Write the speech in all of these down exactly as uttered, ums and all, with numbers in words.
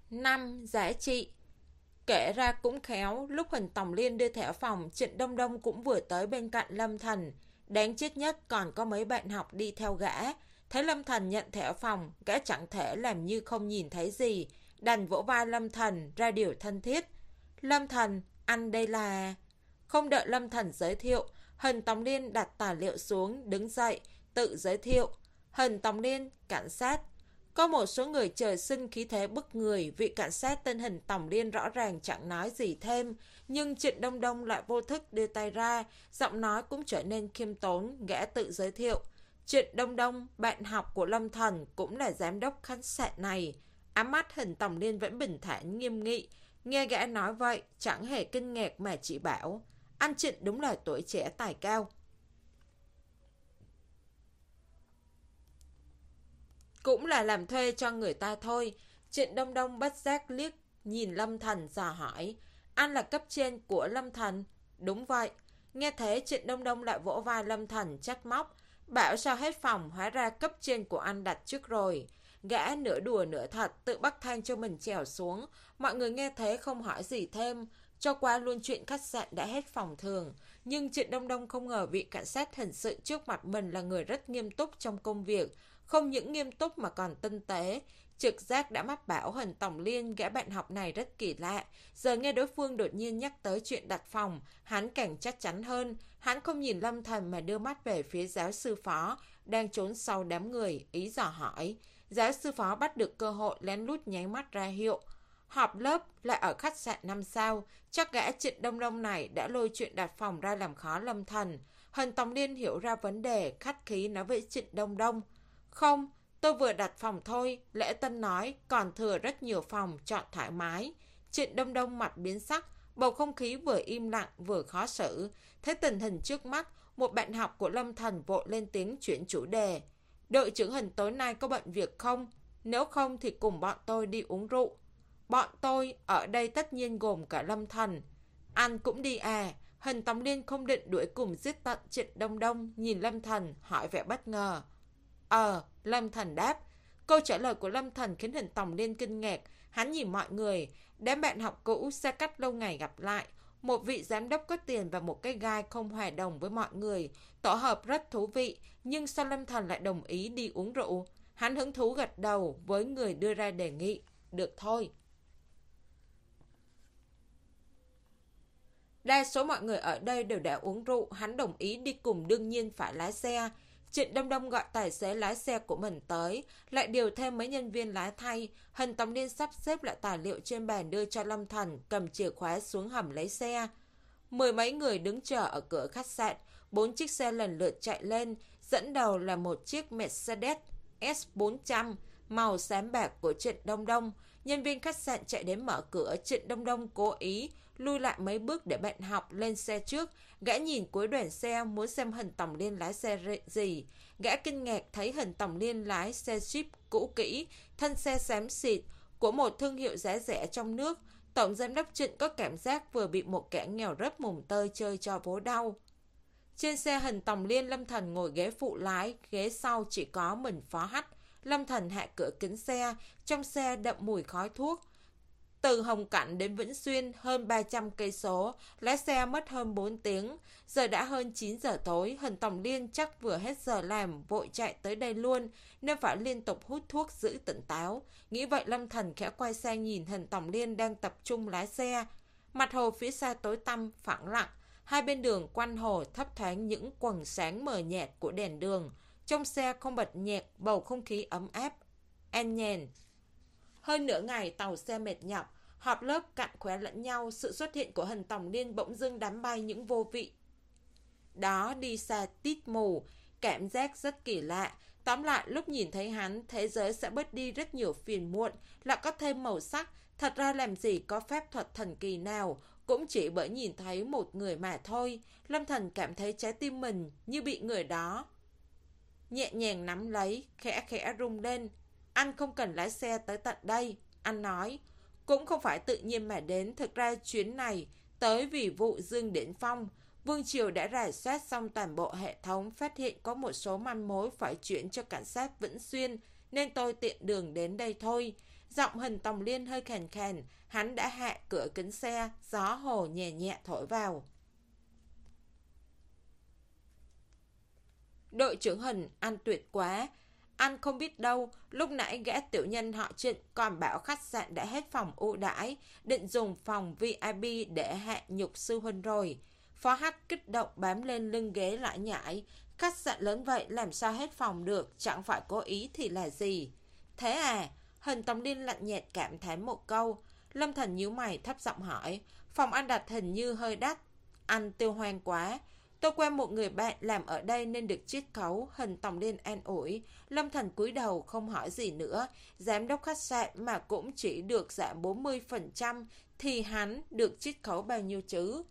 Năm. Giá trị. Kể ra cũng khéo, lúc Huỳnh Tòng Liên đưa thẻ phòng, Trịnh Đông Đông cũng vừa tới bên cạnh Lâm Thần. Đáng chết nhất còn có mấy bạn học đi theo gã. Thấy Lâm Thần nhận thẻ phòng, gã chẳng thể làm như không nhìn thấy gì. Đành vỗ vai Lâm Thần ra điều thân thiết. Lâm Thần, anh đây là... Không đợi Lâm Thần giới thiệu, Huỳnh Tòng Liên đặt tài liệu xuống, đứng dậy, tự giới thiệu. Huỳnh Tòng Liên, cảnh sát. Có một số người trời sinh khí thế bức người, vị cảnh sát tên Huỳnh Tòng Liên rõ ràng chẳng nói gì thêm, nhưng Trịnh Đông Đông lại vô thức đưa tay ra, giọng nói cũng trở nên khiêm tốn, gã tự giới thiệu. Trịnh Đông Đông, bạn học của Lâm Thần, cũng là giám đốc khách sạn này. Ám mắt Huỳnh Tòng Liên vẫn bình thản nghiêm nghị, nghe gã nói vậy, chẳng hề kinh ngạc mà chỉ bảo. Anh Trịnh đúng là tuổi trẻ tài cao. Cũng là làm thuê cho người ta thôi. Trịnh Đông Đông bất giác liếc nhìn Lâm Thần dò hỏi. Anh là cấp trên của Lâm Thần? Đúng vậy. Nghe thế Trịnh Đông Đông lại vỗ vai Lâm Thần trách móc. Bảo sao hết phòng, hóa ra cấp trên của anh đặt trước rồi. Gã nửa đùa nửa thật tự bắt thang cho mình trèo xuống. Mọi người nghe thế không hỏi gì thêm. Cho qua luôn chuyện khách sạn đã hết phòng thường. Nhưng Trịnh Đông Đông không ngờ vị cảnh sát hình sự trước mặt mình là người rất nghiêm túc trong công việc. Không những nghiêm túc mà còn tinh tế. Trực giác đã mách bảo Huỳnh Tòng Liên gã bạn học này rất kỳ lạ. Giờ nghe đối phương đột nhiên nhắc tới chuyện đặt phòng, hắn càng chắc chắn hơn. Hắn không nhìn Lâm Thần mà đưa mắt về phía giáo sư phó, đang trốn sau đám người, ý dò hỏi. Giáo sư phó bắt được cơ hội lén lút nháy mắt ra hiệu. Họp lớp lại ở khách sạn năm sao, chắc gã Trịnh Đông Đông này đã lôi chuyện đặt phòng ra làm khó Lâm Thần. Huỳnh Tòng Liên hiểu ra vấn đề, khách khí nói với Trịnh Đông Đông. Không, tôi vừa đặt phòng thôi, Lễ Tân nói, còn thừa rất nhiều phòng, chọn thoải mái. Trịnh Đông Đông mặt biến sắc, bầu không khí vừa im lặng vừa khó xử. Thấy tình hình trước mắt, một bạn học của Lâm Thần vội lên tiếng chuyển chủ đề. Đội trưởng Huỳnh tối nay có bận việc không? Nếu không thì cùng bọn tôi đi uống rượu. Bọn tôi ở đây tất nhiên gồm cả Lâm Thần. Anh cũng đi à? Huỳnh Tòng Liên không định đuổi cùng giết tận Trịnh Đông Đông, nhìn Lâm Thần hỏi vẻ bất ngờ. Ờ, Lâm Thần đáp. Câu trả lời của Lâm Thần khiến Huỳnh Tòng Liên kinh ngạc. Hắn nhìn mọi người, đám bạn học cũ xa cách lâu ngày gặp lại. Một vị giám đốc có tiền và một cái gai không hòa đồng với mọi người. Tổ hợp rất thú vị, nhưng sao Lâm Thần lại đồng ý đi uống rượu? Hắn hứng thú gật đầu với người đưa ra đề nghị. Được thôi. Đa số mọi người ở đây đều đã uống rượu, hắn đồng ý đi cùng đương nhiên phải lái xe. Trịnh Đông Đông gọi tài xế lái xe của mình tới, lại điều thêm mấy nhân viên lái thay. Huỳnh Tòng Liên sắp xếp lại tài liệu trên bàn đưa cho Lâm Thần, cầm chìa khóa xuống hầm lấy xe. Mười mấy người đứng chờ ở cửa khách sạn, bốn chiếc xe lần lượt chạy lên, dẫn đầu là một chiếc Mercedes S bốn trăm, màu xám bạc của Trịnh Đông Đông. Nhân viên khách sạn chạy đến mở cửa, Trịnh Đông Đông cố ý lui lại mấy bước để bạn học lên xe trước. Gã nhìn cuối đoàn xe muốn xem Huỳnh Tòng Liên lái xe gì. Gã kinh ngạc thấy Huỳnh Tòng Liên lái xe Jeep cũ kỹ, thân xe xám xịt của một thương hiệu giá rẻ trong nước. Tổng giám đốc Trịnh có cảm giác vừa bị một kẻ nghèo rớt mùng tơi chơi cho vố đau. Trên xe Huỳnh Tòng Liên, Lâm Thần ngồi ghế phụ lái, ghế sau chỉ có mình phó hách. Lâm Thần hạ cửa kính xe, trong xe đậm mùi khói thuốc. Từ Hồng Cảnh đến Vĩnh Xuyên hơn ba trăm cây số, lái xe mất hơn bốn tiếng. Giờ đã hơn chín giờ tối, Huỳnh Tòng Liên chắc vừa hết giờ làm, vội chạy tới đây luôn, nên phải liên tục hút thuốc giữ tỉnh táo. Nghĩ vậy Lâm Thần khẽ quay sang nhìn Huỳnh Tòng Liên đang tập trung lái xe. Mặt hồ phía xa tối tăm, phẳng lặng. Hai bên đường quanh hồ thấp thoáng những quầng sáng mờ nhạt của đèn đường. Trong xe không bật nhạc, bầu không khí ấm áp, an nhàn. Hơn nửa ngày tàu xe mệt nhọc, họp lớp cặn khóe lẫn nhau, sự xuất hiện của Huỳnh Tòng Liên bỗng dưng đám bay những vô vị. Đó đi xa tít mù, cảm giác rất kỳ lạ. Tóm lại lúc nhìn thấy hắn, thế giới sẽ bớt đi rất nhiều phiền muộn, lại có thêm màu sắc. Thật ra làm gì có phép thuật thần kỳ nào, cũng chỉ bởi nhìn thấy một người mà thôi. Lâm Thần cảm thấy trái tim mình như bị người đó nhẹ nhàng nắm lấy, khẽ khẽ rung lên. Anh không cần lái xe tới tận đây, anh nói. Cũng không phải tự nhiên mà đến, thực ra chuyến này tới vì vụ Dương Điển Phong. Vương Triều đã rà soát xong toàn bộ hệ thống, phát hiện có một số manh mối phải chuyển cho cảnh sát Vĩnh Xuyên, nên tôi tiện đường đến đây thôi. Giọng Hình Tòng Liên hơi khàn khàn, hắn đã hạ cửa kính xe, gió hồ nhẹ nhẹ thổi vào. Đội trưởng Hình, anh tuyệt quá. Anh không biết đâu, lúc nãy gã tiểu nhân họ Trịnh còn bảo khách sạn đã hết phòng ưu đãi, định dùng phòng vi ai pi để hạ nhục sư huynh rồi. Phó Hắc kích động bám lên lưng ghế lại nhảy. Khách sạn lớn vậy làm sao hết phòng được, chẳng phải cố ý thì là gì. Thế à? Hình Tòng Liên lạnh nhạt cảm thán một câu. Lâm Thần nhíu mày thấp giọng hỏi, phòng anh đặt hình như hơi đắt. Anh tiêu hoang quá. Tôi quen một người bạn làm ở đây nên được chiết khấu. Hình Tòng Liên an ủi. Lâm Thần cúi đầu không hỏi gì nữa. Giám đốc khách sạn mà cũng chỉ được giảm bốn mươi phần trăm thì hắn được chiết khấu bao nhiêu chứ?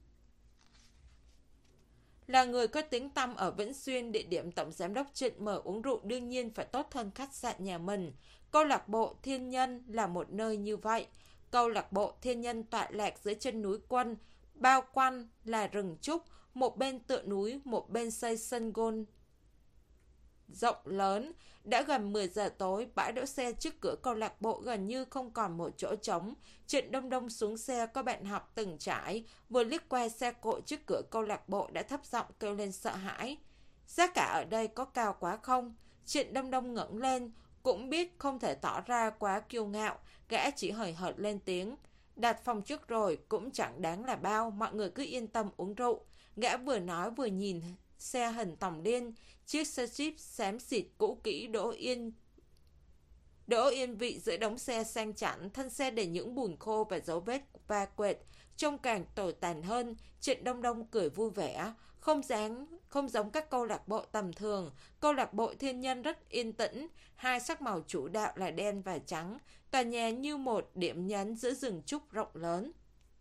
Là người có tiếng tăm ở Vĩnh Xuyên, địa điểm tổng giám đốc Trịnh mở uống rượu đương nhiên phải tốt hơn khách sạn nhà mình. Câu lạc bộ Thiên Nhân là một nơi như vậy. Câu lạc bộ Thiên Nhân tọa lạc dưới chân núi Quân, bao quanh là rừng trúc, một bên tựa núi, một bên xây sân golf rộng lớn. Đã gần mười giờ tối, bãi đỗ xe trước cửa câu lạc bộ gần như không còn một chỗ trống. Trịnh Đông Đông xuống xe, có bạn học từng trải, vừa liếc qua xe cộ trước cửa câu lạc bộ đã thấp giọng kêu lên sợ hãi. Giá cả ở đây có cao quá không? Trịnh Đông Đông ngẩng lên, cũng biết không thể tỏ ra quá kiêu ngạo, gã chỉ hời hợt lên tiếng. Đặt phòng trước rồi, cũng chẳng đáng là bao, mọi người cứ yên tâm uống rượu. Gã vừa nói vừa nhìn xe Hình Tòng Liên, chiếc xe Jeep xám xịt cũ kỹ đỗ yên đỗ yên vị giữa đống xe sang chảnh, thân xe để những bùn khô và dấu vết va quệt, trông càng tồi tàn hơn. Trịnh Đông Đông cười vui vẻ, không dáng không giống các câu lạc bộ tầm thường. Câu lạc bộ Thiên Nhân rất yên tĩnh, hai sắc màu chủ đạo là đen và trắng, tòa nhà như một điểm nhấn giữa rừng trúc rộng lớn.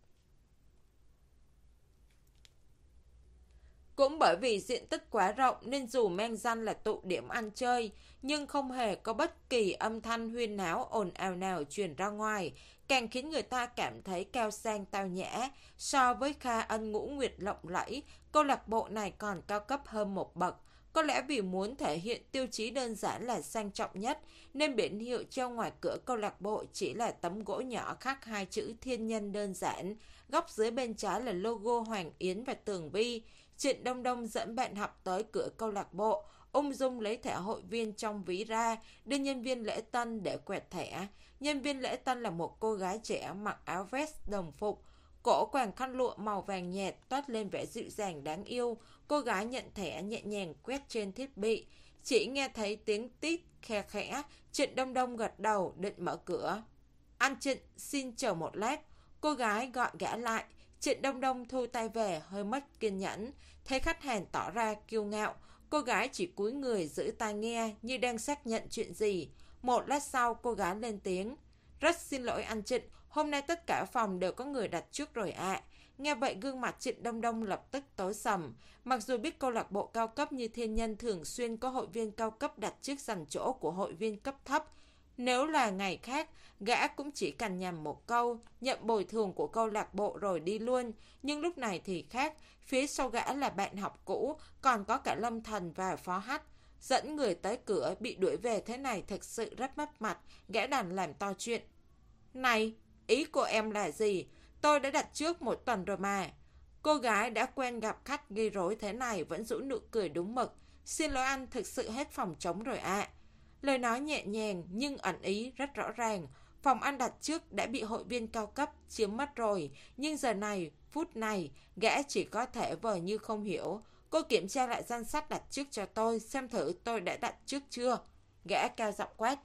Cũng bởi vì diện tích quá rộng nên dù mang danh là tụ điểm ăn chơi, nhưng không hề có bất kỳ âm thanh huyên náo ồn ào nào truyền ra ngoài, càng khiến người ta cảm thấy cao sang tao nhã. So với Kha Ân Ngũ Nguyệt lộng lẫy, câu lạc bộ này còn cao cấp hơn một bậc. Có lẽ vì muốn thể hiện tiêu chí đơn giản là sang trọng nhất, nên biển hiệu treo ngoài cửa câu lạc bộ chỉ là tấm gỗ nhỏ khắc hai chữ Thiên Nhân đơn giản, góc dưới bên trái là logo Hoàng Yến và Tường Vi. Trịnh Đông Đông dẫn bạn học tới cửa câu lạc bộ, ung dung lấy thẻ hội viên trong ví ra, đưa nhân viên lễ tân để quẹt thẻ. Nhân viên lễ tân là một cô gái trẻ mặc áo vest đồng phục, cổ quàng khăn lụa màu vàng nhạt toát lên vẻ dịu dàng đáng yêu. Cô gái nhận thẻ nhẹ nhàng quét trên thiết bị, chỉ nghe thấy tiếng tít khe khẽ. Trịnh Đông Đông gật đầu định mở cửa. Anh Trịnh, xin chờ một lát. Cô gái gọi gã lại. Trịnh Đông Đông thu tay về, hơi mất kiên nhẫn. Thấy khách hàng tỏ ra kiêu ngạo, cô gái chỉ cúi người giữ tai nghe như đang xác nhận chuyện gì. Một lát sau cô gái lên tiếng. Rất xin lỗi anh Trịnh, hôm nay tất cả phòng đều có người đặt trước rồi ạ. À. Nghe vậy gương mặt Trịnh Đông Đông lập tức tối sầm. Mặc dù biết câu lạc bộ cao cấp như Thiên Nhân thường xuyên có hội viên cao cấp đặt trước giành chỗ của hội viên cấp thấp, nếu là ngày khác, gã cũng chỉ cần nhầm một câu, nhận bồi thường của câu lạc bộ rồi đi luôn. Nhưng lúc này thì khác, phía sau gã là bạn học cũ, còn có cả Lâm Thần và Phó Hắc. Dẫn người tới cửa bị đuổi về thế này thực sự rất mất mặt, gã đành làm to chuyện. Này, ý của em là gì? Tôi đã đặt trước một tuần rồi mà. Cô gái đã quen gặp khách gây rối thế này vẫn giễu nụ cười đúng mực. Xin lỗi anh, thực sự hết phòng trống rồi ạ. À. Lời nói nhẹ nhàng nhưng ẩn ý rất rõ ràng. Phòng ăn đặt trước đã bị hội viên cao cấp chiếm mất rồi. Nhưng giờ này, phút này, gã chỉ có thể vờ như không hiểu. Cô kiểm tra lại danh sách đặt trước cho tôi, xem thử tôi đã đặt trước chưa. Gã cao giọng quát.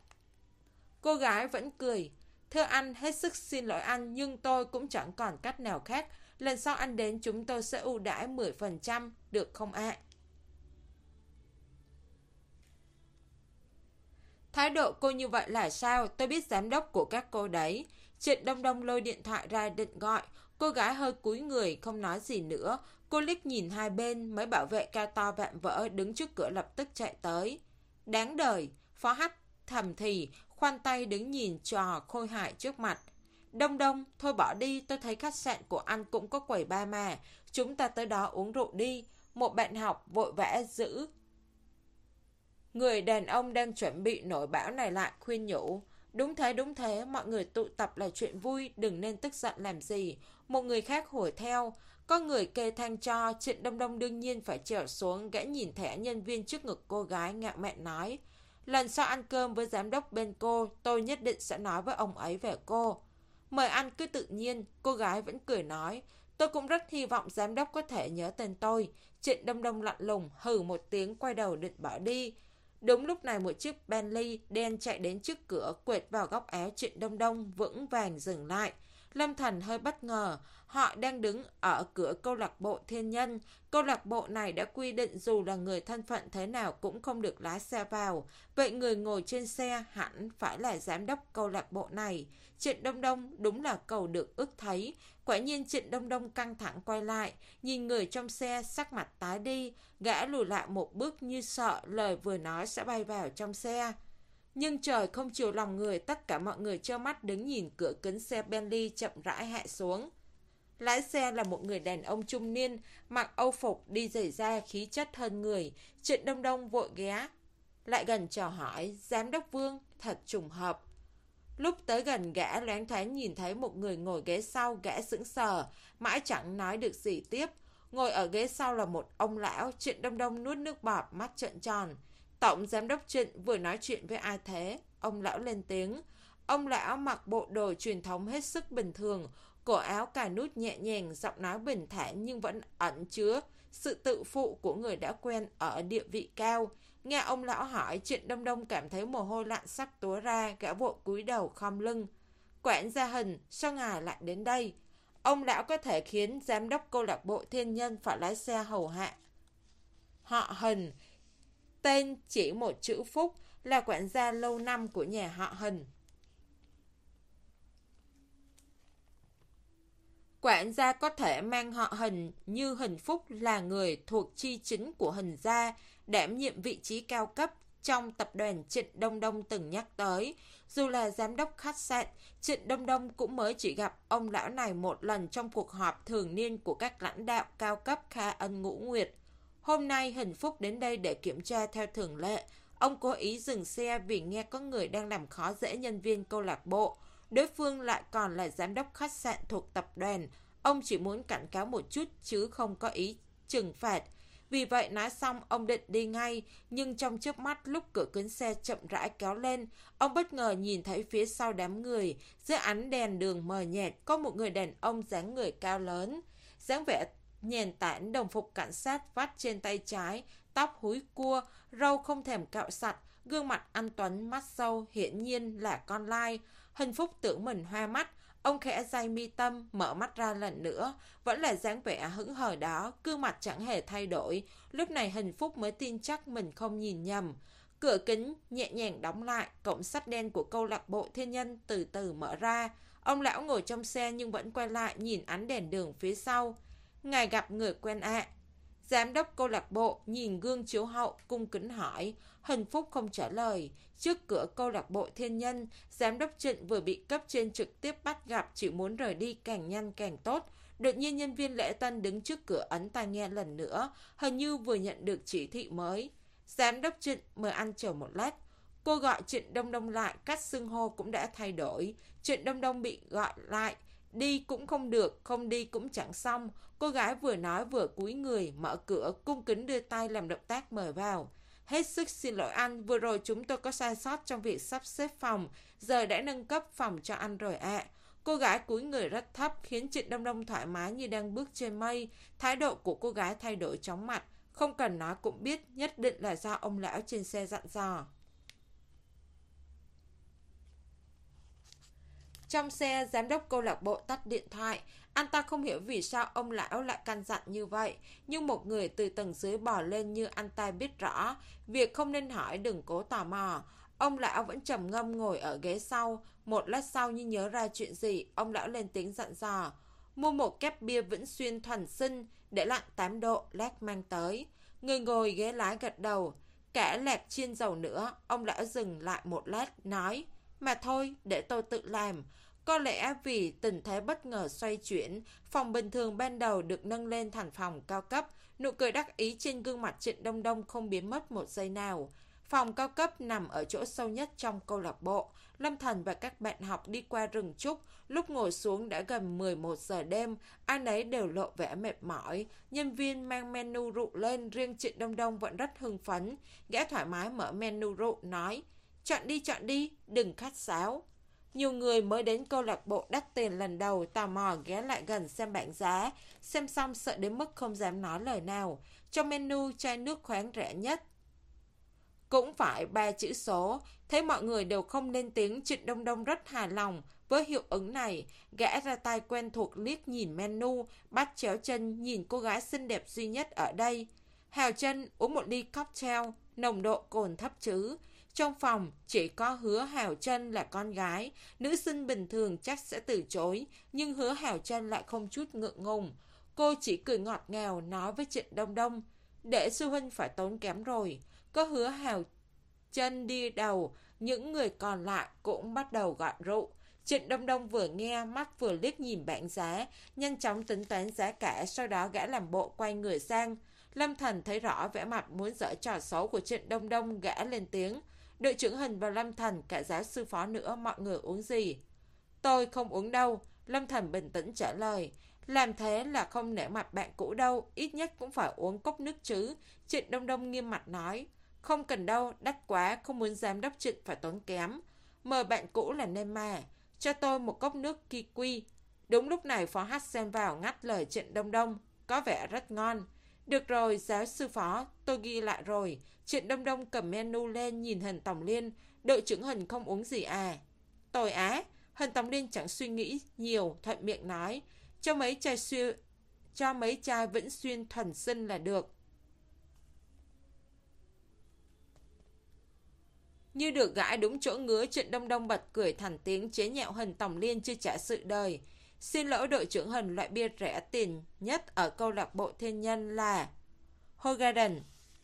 Cô gái vẫn cười. Thưa anh, hết sức xin lỗi anh, nhưng tôi cũng chẳng còn cách nào khác. Lần sau anh đến chúng tôi sẽ ưu đãi mười phần trăm, được không ạ? À? Thái độ cô như vậy là sao? Tôi biết giám đốc của các cô đấy. Trịnh Đông Đông lôi điện thoại ra định gọi. Cô gái hơi cúi người không nói gì nữa. Cô liếc nhìn hai bên, mấy bảo vệ cao to vạm vỡ đứng trước cửa lập tức chạy tới. Đáng đời, Phó Hắc thầm thì, khoanh tay đứng nhìn trò khôi hài trước mặt. Đông Đông, thôi bỏ đi, tôi thấy khách sạn của anh cũng có quầy bar mà. Chúng ta tới đó uống rượu đi. Một bạn học vội vã giữ người đàn ông đang chuẩn bị nổi bão này lại khuyên nhủ. Đúng thế, đúng thế, mọi người tụ tập là chuyện vui, đừng nên tức giận làm gì. Một người khác hùa theo. Có người kê than cho, Trịnh Đông Đông đương nhiên phải trèo xuống, gã nhìn thẻ nhân viên trước ngực cô gái, ngạo mạn nói. Lần sau ăn cơm với giám đốc bên cô, tôi nhất định sẽ nói với ông ấy về cô. Mời ăn cứ tự nhiên, cô gái vẫn cười nói. Tôi cũng rất hy vọng giám đốc có thể nhớ tên tôi. Trịnh Đông Đông lạnh lùng, hừ một tiếng, quay đầu định bỏ đi. Đúng lúc này một chiếc Bentley đen chạy đến trước cửa, quệt vào góc áo Trịnh Đông Đông, vững vàng dừng lại. Lâm Thần hơi bất ngờ, họ đang đứng ở cửa câu lạc bộ Thiên Nhân. Câu lạc bộ này đã quy định dù là người thân phận thế nào cũng không được lái xe vào. Vậy người ngồi trên xe hẳn phải là giám đốc câu lạc bộ này. Trịnh Đông Đông đúng là cầu được ước thấy. Quả nhiên Trịnh Đông Đông căng thẳng quay lại, nhìn người trong xe sắc mặt tái đi, gã lùi lại một bước như sợ lời vừa nói sẽ bay vào trong xe. Nhưng trời không chiều lòng người, tất cả mọi người trơ mắt đứng nhìn cửa kính xe Bentley chậm rãi hạ xuống. Lái xe là một người đàn ông trung niên, mặc âu phục đi giày da khí chất hơn người. Trịnh Đông Đông vội ghé lại gần chào hỏi, giám đốc Vương, thật trùng hợp. Lúc tới gần gã loáng thoáng nhìn thấy một người ngồi ghế sau, gã sững sờ, mãi chẳng nói được gì tiếp. Ngồi ở ghế sau là một ông lão, Trịnh Đông Đông nuốt nước bọt, mắt trợn tròn. Tổng giám đốc Trịnh vừa nói chuyện với ai thế? Ông lão lên tiếng. Ông lão mặc bộ đồ truyền thống hết sức bình thường, cổ áo cài nút nhẹ nhàng, giọng nói bình thản nhưng vẫn ẩn chứa sự tự phụ của người đã quen ở địa vị cao. Nghe ông lão hỏi, Trịnh Đông Đông cảm thấy mồ hôi lạnh sắp túa ra, gã vội cúi đầu khom lưng. Quản gia Hình, sao ngài lại đến đây? Ông lão có thể khiến giám đốc câu lạc bộ Thiên Nhân phải lái xe hầu hạ. Họ Hình, tên chỉ một chữ Phúc, là quản gia lâu năm của nhà họ Hình. Quản gia có thể mang họ Hình như Hình Phúc là người thuộc chi chính của Hình gia, đảm nhiệm vị trí cao cấp trong tập đoàn Trịnh Đông Đông từng nhắc tới. Dù là giám đốc khách sạn, Trịnh Đông Đông cũng mới chỉ gặp ông lão này một lần trong cuộc họp thường niên của các lãnh đạo cao cấp Kha Ân Ngũ Nguyệt. Hôm nay Hình Phúc đến đây để kiểm tra theo thường lệ. Ông cố ý dừng xe vì nghe có người đang làm khó dễ nhân viên câu lạc bộ. Đối phương lại còn là giám đốc khách sạn thuộc tập đoàn. Ông chỉ muốn cảnh cáo một chút chứ không có ý trừng phạt. Vì vậy nói xong ông định đi ngay, nhưng trong chớp mắt lúc cửa kính xe chậm rãi kéo lên, ông bất ngờ nhìn thấy phía sau đám người, dưới ánh đèn đường mờ nhạt có một người đàn ông dáng người cao lớn, dáng vẻ nhàn tản, đồng phục cảnh sát vắt trên tay trái, tóc húi cua, râu không thèm cạo sạch, gương mặt anh tuấn, mắt sâu, hiển nhiên là con lai. Hình Phúc tưởng mình hoa mắt. Ông khẽ day mi tâm, mở mắt ra lần nữa, vẫn là dáng vẻ hững hờ đó, gương mặt chẳng hề thay đổi. Lúc này Hình Phúc mới tin chắc mình không nhìn nhầm. Cửa kính nhẹ nhàng đóng lại, cổng sắt đen của câu lạc bộ Thiên Nhân từ từ mở ra. Ông lão ngồi trong xe nhưng vẫn quay lại nhìn ánh đèn đường phía sau. Ngài gặp người quen ạ. À. Giám đốc câu lạc bộ nhìn gương chiếu hậu, cung kính hỏi. Hình Phúc không trả lời. Trước cửa câu lạc bộ Thiên Nhân, giám đốc Trịnh vừa bị cấp trên trực tiếp bắt gặp, chỉ muốn rời đi càng nhanh càng tốt. Đột nhiên nhân viên lễ tân đứng trước cửa ấn tai nghe lần nữa, hình như vừa nhận được chỉ thị mới. Giám đốc Trịnh mời ăn chờ một lát. Cô gọi Trịnh Đông Đông lại, cách xưng hô cũng đã thay đổi. Trịnh Đông Đông bị gọi lại, đi cũng không được, không đi cũng chẳng xong. Cô gái vừa nói vừa cúi người, mở cửa, cung kính đưa tay làm động tác mời vào. Hết sức xin lỗi anh, vừa rồi chúng tôi có sai sót trong việc sắp xếp phòng, giờ đã nâng cấp phòng cho anh rồi ạ. À. Cô gái cúi người rất thấp, khiến Trịnh Đông Đông thoải mái như đang bước trên mây. Thái độ của cô gái thay đổi chóng mặt, không cần nói cũng biết, nhất định là do ông lão trên xe dặn dò. Trong xe, giám đốc câu lạc bộ tắt điện thoại. Anh ta không hiểu vì sao ông lão lại căn dặn như vậy. Nhưng một người từ tầng dưới bò lên như anh ta biết rõ. Việc không nên hỏi đừng cố tò mò. Ông lão vẫn trầm ngâm ngồi ở ghế sau. Một lát sau như nhớ ra chuyện gì, ông lão lên tiếng dặn dò. Mua một kép bia Vĩnh Xuyên thuần sinh, để lạnh tám độ, lát mang tới. Người ngồi ghế lái gật đầu. Cả lạc chiên dầu nữa. Ông lão dừng lại một lát, nói. Mà thôi, để tôi tự làm. Có lẽ vì tình thế bất ngờ xoay chuyển, phòng bình thường ban đầu được nâng lên thành phòng cao cấp, nụ cười đắc ý trên gương mặt Trịnh Đông Đông không biến mất một giây nào. Phòng cao cấp nằm ở chỗ sâu nhất trong câu lạc bộ. Lâm Thần và các bạn học đi qua rừng trúc. Lúc ngồi xuống đã gần mười một giờ đêm. Ai nấy đều lộ vẻ mệt mỏi. Nhân viên mang menu rượu lên. Riêng Trịnh Đông Đông vẫn rất hưng phấn. Gã thoải mái mở menu rượu nói: Chọn đi, chọn đi, đừng khách sáo. Nhiều người mới đến câu lạc bộ đắt tiền lần đầu tò mò ghé lại gần xem bảng giá. Xem xong sợ đến mức không dám nói lời nào. Trong menu chai nước khoáng rẻ nhất cũng phải ba chữ số. Thấy mọi người đều không lên tiếng, Trịnh Đông Đông rất hài lòng với hiệu ứng này. Gã ra tay quen thuộc liếc nhìn menu, bắt chéo chân nhìn cô gái xinh đẹp duy nhất ở đây. Hào chân uống một ly cocktail, nồng độ cồn thấp chứ. Trong phòng chỉ có Hứa Hào Chân là con gái. Nữ sinh bình thường chắc sẽ từ chối, nhưng Hứa Hào Chân lại không chút ngượng ngùng. Cô chỉ cười ngọt ngào nói với Trịnh Đông Đông: Để sư huynh phải tốn kém rồi. Có Hứa Hào Chân đi đầu, những người còn lại cũng bắt đầu gọi rượu. Trịnh Đông Đông vừa nghe, mắt vừa liếc nhìn bảng giá, nhanh chóng tính toán giá cả, sau đó gã làm bộ quay người sang. Lâm Thần thấy rõ vẻ mặt muốn giở trò xấu của Trịnh Đông Đông, gã lên tiếng: Đội trưởng Hình và Lâm Thần, cả giáo sư phó nữa, mọi người uống gì? Tôi không uống đâu, Lâm Thần bình tĩnh trả lời. Làm thế là không nể mặt bạn cũ đâu, ít nhất cũng phải uống cốc nước chứ. Trịnh Đông Đông nghiêm mặt nói: Không cần đâu, đắt quá, không muốn giám đốc Trịnh phải tốn kém. Mời bạn cũ là nên mà, cho tôi một cốc nước kiwi. Đúng lúc này phó Hát xen vào ngắt lời Trịnh Đông Đông: Có vẻ rất ngon. Được rồi, giáo sư phó, tôi ghi lại rồi. Trịnh Đông Đông cầm menu lên nhìn Hình Tổng Liên. Đội trưởng Hình không uống gì à? Tôi á. Hình Tổng Liên chẳng suy nghĩ nhiều, thuận miệng nói: Cho mấy chai xuyên, cho mấy chai Vĩnh Xuyên thuần sinh là được. Như được gãi đúng chỗ ngứa, Trịnh Đông Đông bật cười thành tiếng chế nhạo Hình Tổng Liên chưa trả sự đời. Xin lỗi đội trưởng Hình, loại bia rẻ tiền nhất ở câu lạc bộ thiên nhân là Hogarden.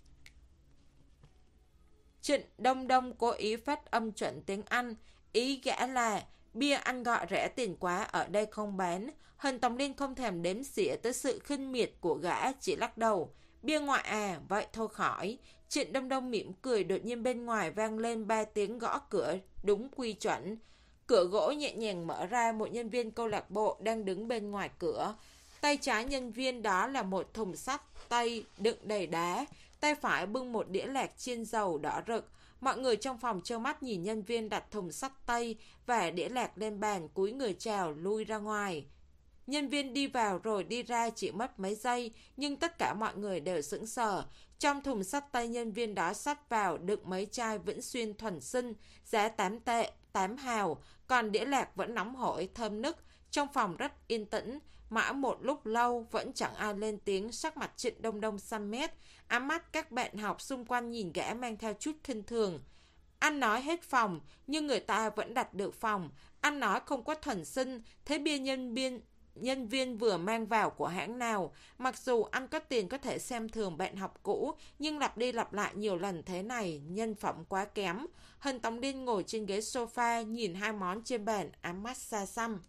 Trịnh Đông Đông cố ý phát âm chuẩn tiếng Anh, ý gã là bia ăn gọi rẻ tiền quá, ở đây không bán. Hình Tổng Liên không thèm đếm xỉa tới sự khinh miệt của gã, chỉ lắc đầu: Bia ngoại à, vậy thôi khỏi. Trịnh Đông Đông mỉm cười, đột nhiên bên ngoài vang lên ba tiếng gõ cửa đúng quy chuẩn. Cửa gỗ nhẹ nhàng mở ra, một nhân viên câu lạc bộ đang đứng bên ngoài cửa. Tay trái nhân viên đó là một thùng sắt tay đựng đầy đá, tay phải bưng một đĩa lạc chiên dầu đỏ rực. Mọi người trong phòng trơ mắt nhìn nhân viên đặt thùng sắt tay và đĩa lạc lên bàn, cúi người chào lui ra ngoài. Nhân viên đi vào rồi đi ra chỉ mất mấy giây, nhưng tất cả mọi người đều sững sờ. Trong thùng sắt tay nhân viên đó xách vào đựng mấy chai Vĩnh Xuyên thuần sinh, giá tám tệ, tám hào, còn đĩa lạc vẫn nóng hổi, thơm nức. Trong phòng rất yên tĩnh, mãi một lúc lâu vẫn chẳng ai lên tiếng. Sắc mặt Trịnh Đông Đông xăm mét, ám mắt các bạn học xung quanh nhìn gã mang theo chút khinh thường. Anh nói hết phòng, nhưng người ta vẫn đặt được phòng. Anh nói không có thuần sinh, thế bia nhân viên nhân viên vừa mang vào của hãng nào? Mặc dù anh có tiền có thể xem thường bạn học cũ, nhưng lặp đi lặp lại nhiều lần thế này, nhân phẩm quá kém. Hình Tổng Liên ngồi trên ghế sofa, nhìn hai món trên bàn, ám mắt xa xăm.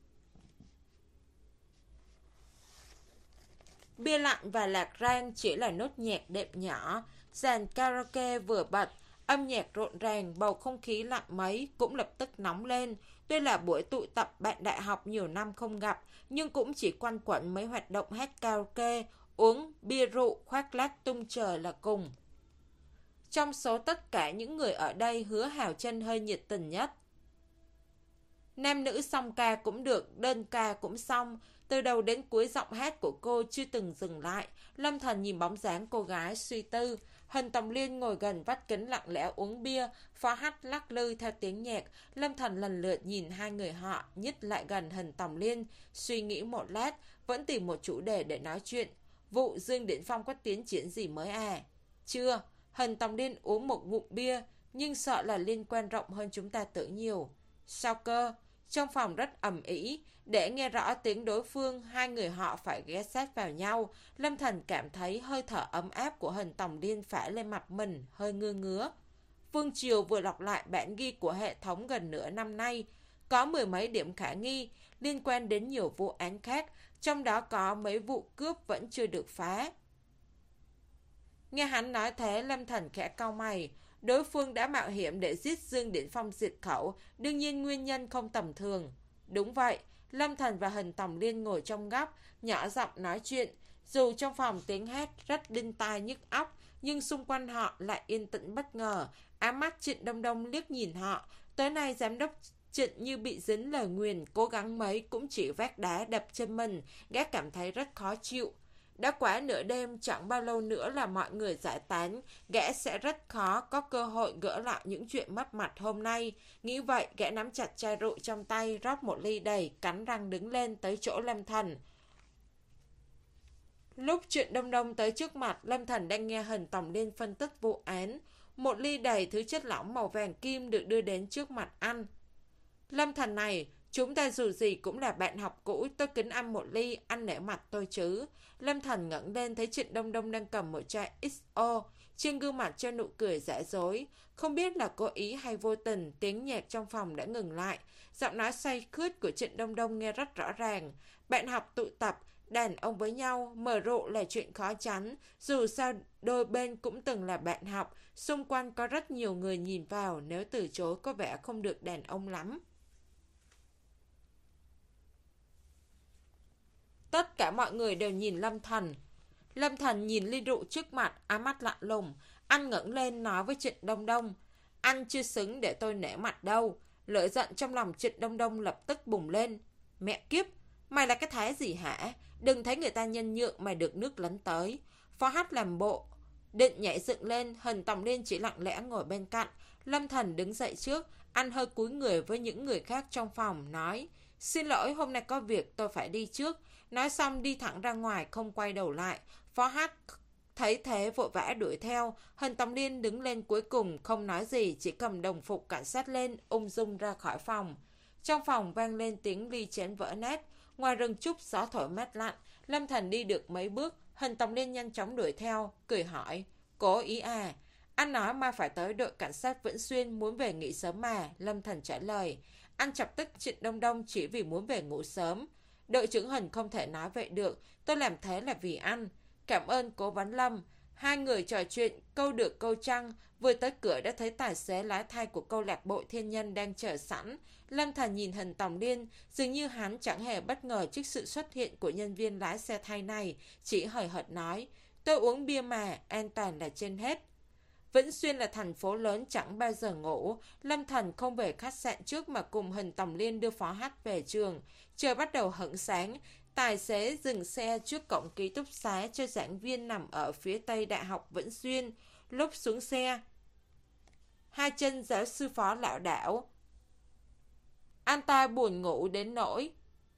Bia lạnh và lạc rang chỉ là nốt nhạc đệm nhỏ. Dàn karaoke vừa bật, âm nhạc rộn ràng, bầu không khí lạnh mấy cũng lập tức nóng lên. Tuy là buổi tụ tập bạn đại học nhiều năm không gặp, nhưng cũng chỉ quanh quẩn mấy hoạt động hát karaoke, uống bia rượu, khoác lác tung trời là cùng. Trong số tất cả những người ở đây, Hứa Hào Chân hơi nhiệt tình nhất. Nam nữ song ca cũng được, đơn ca cũng xong. Từ đầu đến cuối giọng hát của cô chưa từng dừng lại. Lâm Thần nhìn bóng dáng cô gái suy tư. Hình Tổng Liên ngồi gần vách kính lặng lẽ uống bia, phó hát lắc lư theo tiếng nhạc. Lâm Thần lần lượt nhìn hai người họ, nhích lại gần Hình Tổng Liên, suy nghĩ một lát, vẫn tìm một chủ đề để nói chuyện. Vụ Dương Điển Phong có tiến triển gì mới à? Chưa. Hình Tổng Liên uống một ngụm bia, nhưng sợ là liên quan rộng hơn chúng ta tưởng nhiều. Sao cơ? Trong phòng rất ầm ĩ, để nghe rõ tiếng đối phương, hai người họ phải ghé sát vào nhau. Lâm Thần cảm thấy hơi thở ấm áp của Hình Tổng Liên phả lên mặt mình, hơi ngứa ngứa. Vương Triều vừa đọc lại bản ghi của hệ thống gần nửa năm nay, có mười mấy điểm khả nghi liên quan đến nhiều vụ án khác, trong đó có mấy vụ cướp vẫn chưa được phá. Nghe hắn nói thế, Lâm Thần khẽ cau mày. Đối phương đã mạo hiểm để giết Dương Điển Phong diệt khẩu, đương nhiên nguyên nhân không tầm thường. Đúng vậy, Lâm Thần và Hình Tòng Liên ngồi trong góc, nhỏ giọng nói chuyện. Dù trong phòng tiếng hét rất đinh tai nhức óc, nhưng xung quanh họ lại yên tĩnh bất ngờ. Ám mắt Trịnh Đông Đông liếc nhìn họ. Tối nay giám đốc Trịnh như bị dính lời nguyền, cố gắng mấy cũng chỉ vác đá đập chân mình, gã cảm thấy rất khó chịu. Đã quá nửa đêm, chẳng bao lâu nữa là mọi người giải tán, gã sẽ rất khó có cơ hội gỡ lại những chuyện mất mặt hôm nay. Nghĩ vậy, gã nắm chặt chai rượu trong tay, rót một ly đầy, cắn răng đứng lên tới chỗ Lâm Thần. Lúc Trịnh Đông Đông tới trước mặt, Lâm Thần đang nghe Hình Tòng Liên phân tích vụ án. Một ly đầy thứ chất lỏng màu vàng kim được đưa đến trước mặt anh. Lâm Thần này, chúng ta dù gì cũng là bạn học cũ, tôi kính ăn một ly, anh nể mặt tôi chứ. Lâm Thần ngẩng lên thấy Trịnh Đông Đông đang cầm một chai ích o, trên gương mặt cho nụ cười giả dối. Không biết là cố ý hay vô tình, tiếng nhạc trong phòng đã ngừng lại. Giọng nói say khướt của Trịnh Đông Đông nghe rất rõ ràng. Bạn học tụ tập, đàn ông với nhau, mở rượu là chuyện khó tránh. Dù sao đôi bên cũng từng là bạn học, xung quanh có rất nhiều người nhìn vào, nếu từ chối có vẻ không được đàn ông lắm. Tất cả mọi người đều nhìn Lâm Thần. Lâm Thần nhìn ly rượu trước mặt, ám mắt lạnh lùng. Anh ngẩng lên nói với Trịnh Đông Đông, anh chưa xứng để tôi nể mặt đâu. Lửa giận trong lòng Trịnh Đông Đông lập tức bùng lên. Mẹ kiếp, mày là cái thái gì hả? Đừng thấy người ta nhân nhượng mày được nước lấn tới. Phó Hát làm bộ định nhảy dựng lên, Hình Tòng Liên chỉ lặng lẽ ngồi bên cạnh. Lâm Thần đứng dậy trước, anh hơi cúi người với những người khác trong phòng, nói, xin lỗi, hôm nay có việc tôi phải đi trước. Nói xong đi thẳng ra ngoài, không quay đầu lại. Phó Hát thấy thế vội vã đuổi theo. Hình Tòng Liên đứng lên cuối cùng, không nói gì, chỉ cầm đồng phục cảnh sát lên, ung dung ra khỏi phòng. Trong phòng vang lên tiếng ly chén vỡ nát. Ngoài rừng trúc gió thổi mát lạnh. Lâm Thần đi được mấy bước, Hình Tòng Liên nhanh chóng đuổi theo, cười hỏi, cố ý à? Anh nói mai phải tới đội cảnh sát Vĩnh Xuyên, muốn về nghỉ sớm mà. Lâm Thần trả lời. Anh chọc tức Trịnh Đông Đông chỉ vì muốn về ngủ sớm. Đội trưởng Hình không thể nói vậy được, tôi làm thế là vì anh. Cảm ơn cố vấn Lâm. Hai người trò chuyện câu được câu trăng, vừa tới cửa đã thấy tài xế lái thay của câu lạc bộ Thiên Nhân đang chờ sẵn. Lâm Thần nhìn Hình Tòng Liên, dường như hắn chẳng hề bất ngờ trước sự xuất hiện của nhân viên lái xe thay này, chỉ hời hợt nói, tôi uống bia mà, an toàn là trên hết. Vĩnh Xuyên là thành phố lớn chẳng bao giờ ngủ. Lâm Thần không về khách sạn trước mà cùng Hình Tòng Liên đưa Phó Hát về trường. Trời bắt đầu hửng sáng, tài xế dừng xe trước cổng ký túc xá cho giảng viên nằm ở phía tây Đại học Vĩnh Xuyên. Lúc xuống xe, hai chân giáo sư Phó lảo đảo. Anh ta buồn ngủ đến nỗi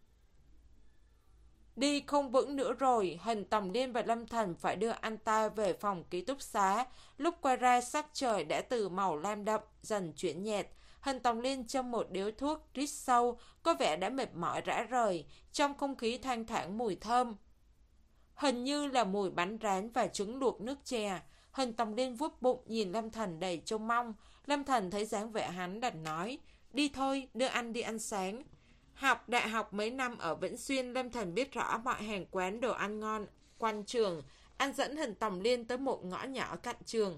đi không vững nữa rồi. Hình Tòng Liên và Lâm Thần phải đưa anh ta về phòng ký túc xá. Lúc quay ra sắc trời đã từ màu lam đậm dần chuyển nhạt. Hình Tòng Liên châm một điếu thuốc rít sâu, có vẻ đã mệt mỏi rã rời. Trong không khí thoang thoảng mùi thơm, hình như là mùi bánh rán và trứng luộc nước chè. Hình Tòng Liên vuốt bụng nhìn Lâm Thần đầy trông mong. Lâm Thần thấy dáng vẻ hắn đành nói, đi thôi, đưa anh đi ăn sáng. Học đại học mấy năm ở Vĩnh Xuyên, Lâm Thần biết rõ mọi hàng quán đồ ăn ngon quanh trường. Anh dẫn Hình Tòng Liên tới một ngõ nhỏ cạnh trường.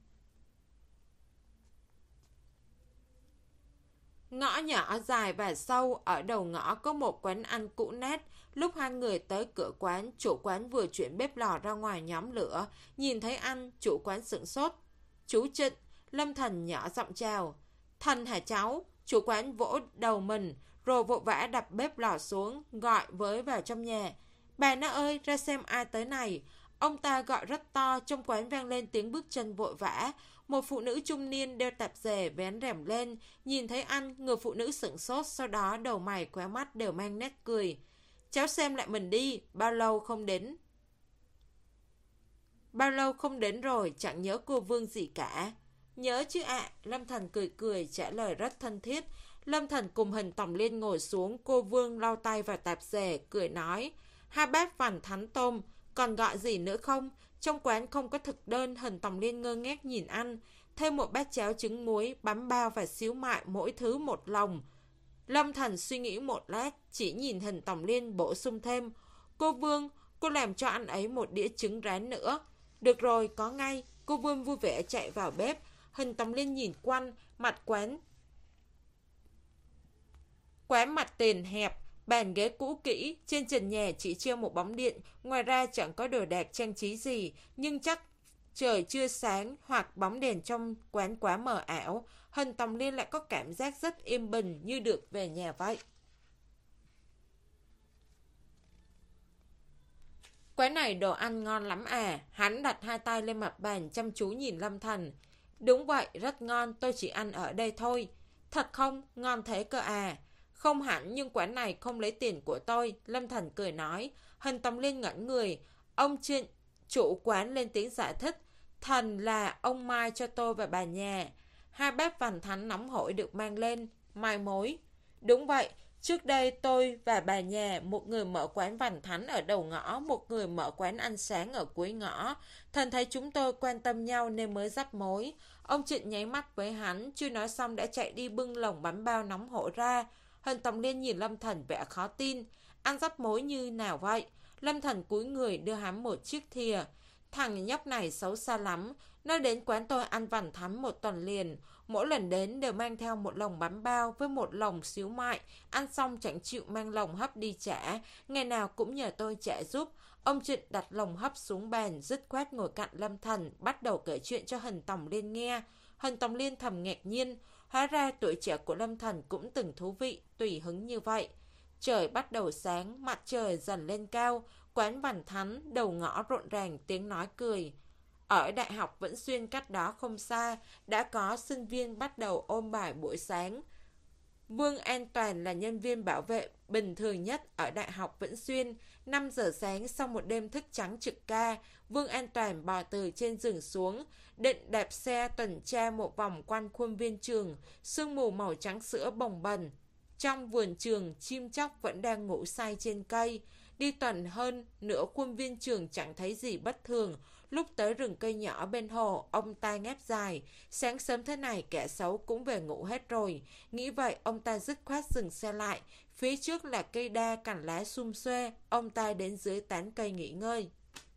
Ngõ nhỏ dài và sâu, ở đầu ngõ có một quán ăn cũ nát. Lúc hai người tới cửa quán, chủ quán vừa chuyển bếp lò ra ngoài nhóm lửa. Nhìn thấy anh, chủ quán sửng sốt. Chú Trịnh. Lâm Thần nhỏ giọng chào. Thần hả cháu? Chủ quán vỗ đầu mình, rồi vội vã đập bếp lò xuống, gọi với vào trong nhà. Bà nó ơi, ra xem ai tới này. Ông ta gọi rất to, trong quán vang lên tiếng bước chân vội vã. Một phụ nữ trung niên đeo tạp dề vén rèm lên, nhìn thấy anh, người phụ nữ sửng sốt, sau đó đầu mày khóe mắt đều mang nét cười. Cháu xem lại mình đi, bao lâu không đến? Bao lâu không đến rồi, chẳng nhớ cô Vương gì cả. Nhớ chứ ạ, à, Lâm Thần cười cười, trả lời rất thân thiết. Lâm Thần cùng Hình Tòng Liên ngồi xuống, cô Vương lau tay vào tạp dề, cười nói, hai bát vằn thắn tôm, còn gọi gì nữa không? Trong quán không có thực đơn. Hình Tòng Liên ngơ ngác nhìn ăn. Thêm một bát cháo trứng muối, bắm bao và xíu mại, mỗi thứ một lòng. Lâm Thần suy nghĩ một lát, chỉ nhìn Hình Tòng Liên bổ sung thêm, cô Vương, cô làm cho anh ấy một đĩa trứng rán nữa. Được rồi, có ngay. Cô Vương vui vẻ chạy vào bếp. Hình Tòng Liên nhìn quanh, mặt quán. Quán mặt tiền hẹp, bàn ghế cũ kỹ, trên trần nhà chỉ treo một bóng điện, ngoài ra chẳng có đồ đạc trang trí gì, nhưng chắc trời chưa sáng hoặc bóng đèn trong quán quá mờ ảo, Hình Tòng Liên lại có cảm giác rất yên bình như được về nhà vậy. Quán này đồ ăn ngon lắm à, hắn đặt hai tay lên mặt bàn chăm chú nhìn Lâm Thành. Đúng vậy, rất ngon, tôi chỉ ăn ở đây thôi. Thật không, ngon thế cơ à. Không hẳn, nhưng quán này không lấy tiền của tôi, Lâm Thành cười nói. Hình Tòng Liên ngẩn người, ông chuyên chủ quán lên tiếng giải thích. Thần là ông Mai cho tôi và bà nhà. Hai bát vằn thắn nóng hổi được mang lên, mai mối. Đúng vậy, trước đây tôi và bà nhà, một người mở quán vằn thắn ở đầu ngõ, một người mở quán ăn sáng ở cuối ngõ. Thần thấy chúng tôi quan tâm nhau nên mới dắt mối. Ông Trịnh nháy mắt với hắn, chưa nói xong đã chạy đi bưng lồng bánh bao nóng hổi ra. Hình Tòng Liên nhìn Lâm Thành vẻ khó tin. Ăn dắt mối như nào vậy? Lâm Thành cúi người đưa hắn một chiếc thìa. Thằng nhóc này xấu xa lắm. Nó đến quán tôi ăn vằn thắn một tuần liền. Mỗi lần đến đều mang theo một lồng bánh bao với một lồng xíu mại. Ăn xong chẳng chịu mang lồng hấp đi trả. Ngày nào cũng nhờ tôi trả giúp. Ông Trịnh đặt lồng hấp xuống bàn, dứt khoát ngồi cạnh Lâm Thành, bắt đầu kể chuyện cho Hình Tòng Liên nghe. Hình Tòng Liên thầm ngạc nhiên. Hóa ra tuổi trẻ của Lâm Thành cũng từng thú vị, tùy hứng như vậy. Trời bắt đầu sáng, mặt trời dần lên cao. Quán vằn thắn, đầu ngõ rộn ràng tiếng nói cười. Ở Đại học Vĩnh Xuyên cách đó không xa, đã có sinh viên bắt đầu ôn bài buổi sáng. Vương An Toàn là nhân viên bảo vệ bình thường nhất ở Đại học Vĩnh Xuyên. năm giờ sáng sau một đêm thức trắng trực ca, Vương An Toàn bò từ trên giường xuống, định đạp xe tuần tra một vòng quanh khuôn viên trường, sương mù màu trắng sữa bồng bềnh. Trong vườn trường, chim chóc vẫn đang ngủ say trên cây. Đi tuần hơn nửa khuôn viên trường chẳng thấy gì bất thường. Lúc tới rừng cây nhỏ bên hồ, ông ta ngáp dài. Sáng sớm thế này kẻ xấu cũng về ngủ hết rồi. Nghĩ vậy, ông ta dứt khoát dừng xe lại. Phía trước là cây đa cành lá sum xuê. Ông ta đến dưới tán cây nghỉ ngơi.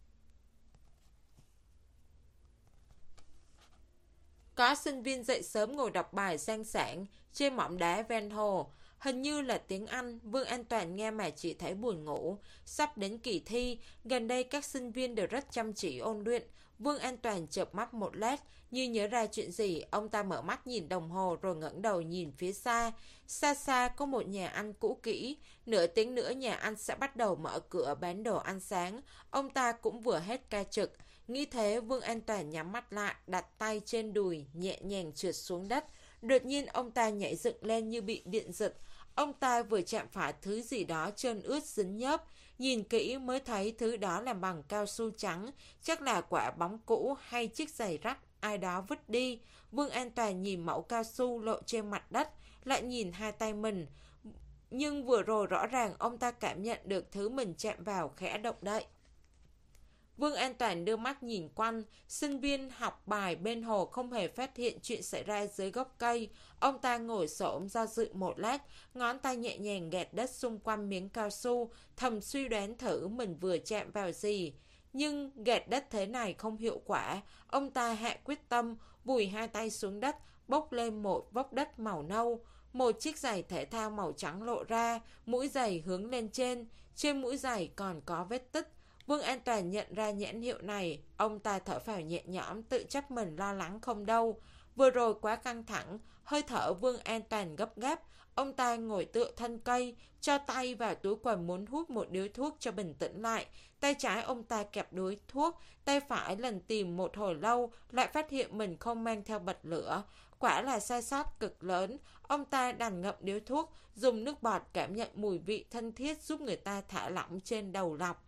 Có sinh viên dậy sớm ngồi đọc bài sang sảng trên mỏm đá ven hồ. Hình như là tiếng Anh, Vương An Toàn nghe mà chỉ thấy buồn ngủ. Sắp đến kỳ thi, gần đây các sinh viên đều rất chăm chỉ ôn luyện. Vương An Toàn chợp mắt một lát, như nhớ ra chuyện gì, ông ta mở mắt nhìn đồng hồ rồi ngẩng đầu nhìn phía xa. Xa xa có một nhà ăn cũ kỹ, nửa tiếng nữa nhà ăn sẽ bắt đầu mở cửa bán đồ ăn sáng. Ông ta cũng vừa hết ca trực. Nghĩ thế, Vương An Toàn nhắm mắt lại, đặt tay trên đùi, nhẹ nhàng trượt xuống đất. Đột nhiên ông ta nhảy dựng lên như bị điện giật. Ông ta vừa chạm phải thứ gì đó trơn ướt dính nhớp. Nhìn kỹ mới thấy thứ đó là bằng cao su trắng. Chắc là quả bóng cũ hay chiếc giày rắc ai đó vứt đi. Vương An Toàn nhìn mẫu cao su lộ trên mặt đất, lại nhìn hai tay mình. Nhưng vừa rồi rõ ràng ông ta cảm nhận được thứ mình chạm vào khẽ động đậy. Vương An Toàn đưa mắt nhìn quanh, sinh viên học bài bên hồ không hề phát hiện chuyện xảy ra dưới gốc cây. Ông ta ngồi xổm do dự một lát, ngón tay nhẹ nhàng gạt đất xung quanh miếng cao su, thầm suy đoán thử mình vừa chạm vào gì. Nhưng gạt đất thế này không hiệu quả, ông ta hạ quyết tâm, vùi hai tay xuống đất, bốc lên một vốc đất màu nâu. Một chiếc giày thể thao màu trắng lộ ra, mũi giày hướng lên trên, trên mũi giày còn có vết tích. Vương An Toàn nhận ra nhãn hiệu này, ông ta thở phào nhẹ nhõm, tự trách mình lo lắng không đâu. Vừa rồi quá căng thẳng, hơi thở Vương An Toàn gấp gáp, ông ta ngồi tựa thân cây, cho tay vào túi quần muốn hút một điếu thuốc cho bình tĩnh lại. Tay trái ông ta kẹp đuôi thuốc, tay phải lần tìm một hồi lâu, lại phát hiện mình không mang theo bật lửa. Quả là sai sót cực lớn, ông ta đành ngậm điếu thuốc, dùng nước bọt cảm nhận mùi vị thân thiết giúp người ta thả lỏng trên đầu lọc.